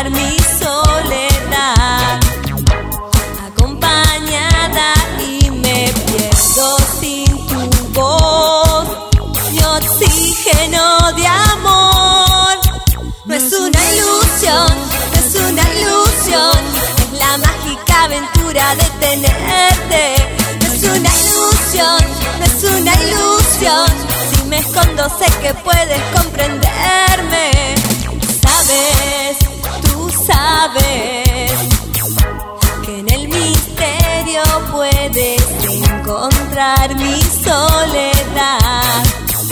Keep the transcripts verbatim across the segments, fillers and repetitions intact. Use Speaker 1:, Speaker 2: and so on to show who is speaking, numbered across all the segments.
Speaker 1: encontrar mi soledad, acompañada y me pierdo sin tu voz, mi oxígeno de amor. No es una ilusión, no es una ilusión, es la mágica aventura de tenerte. No es una ilusión, no es una ilusión, si me escondo sé que puedes comprenderme. Sabes, tú sabes, que en el misterio puedes encontrar mi soledad,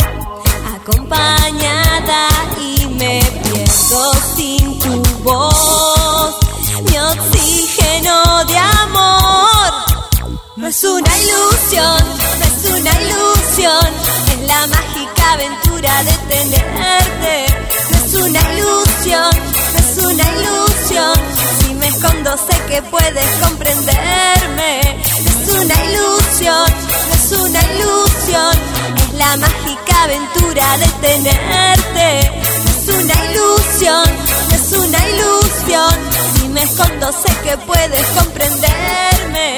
Speaker 1: acompañada y me pierdo sin tu voz, mi oxígeno de amor. No es una ilusión, no es una ilusión, es la mágica aventura de tenerte. No es una ilusión, no es una ilusión, si me escondo sé que puedes comprenderme. No es una ilusión, no es una ilusión, es la mágica aventura de tenerte. No es una ilusión, no es una ilusión, si me escondo sé que puedes comprenderme.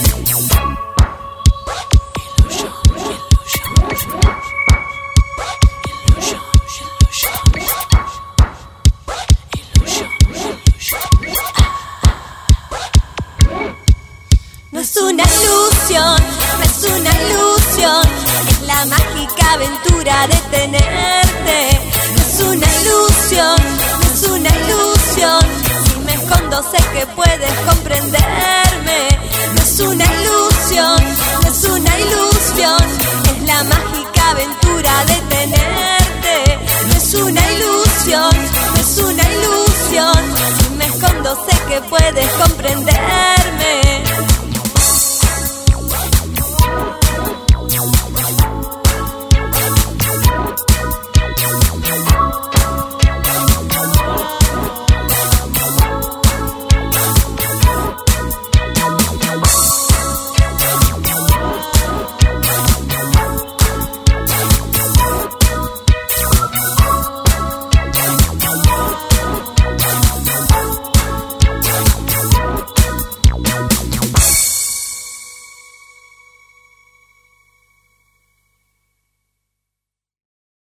Speaker 1: No es una ilusión, no es una ilusión, es la mágica aventura de tenerte. No es una ilusión, no es una ilusión, si me escondo sé que puedes comprenderme. No es una ilusión, no es una ilusión, es la mágica aventura de tenerte. No es una ilusión, no es una ilusión, si me escondo sé que puedes comprender.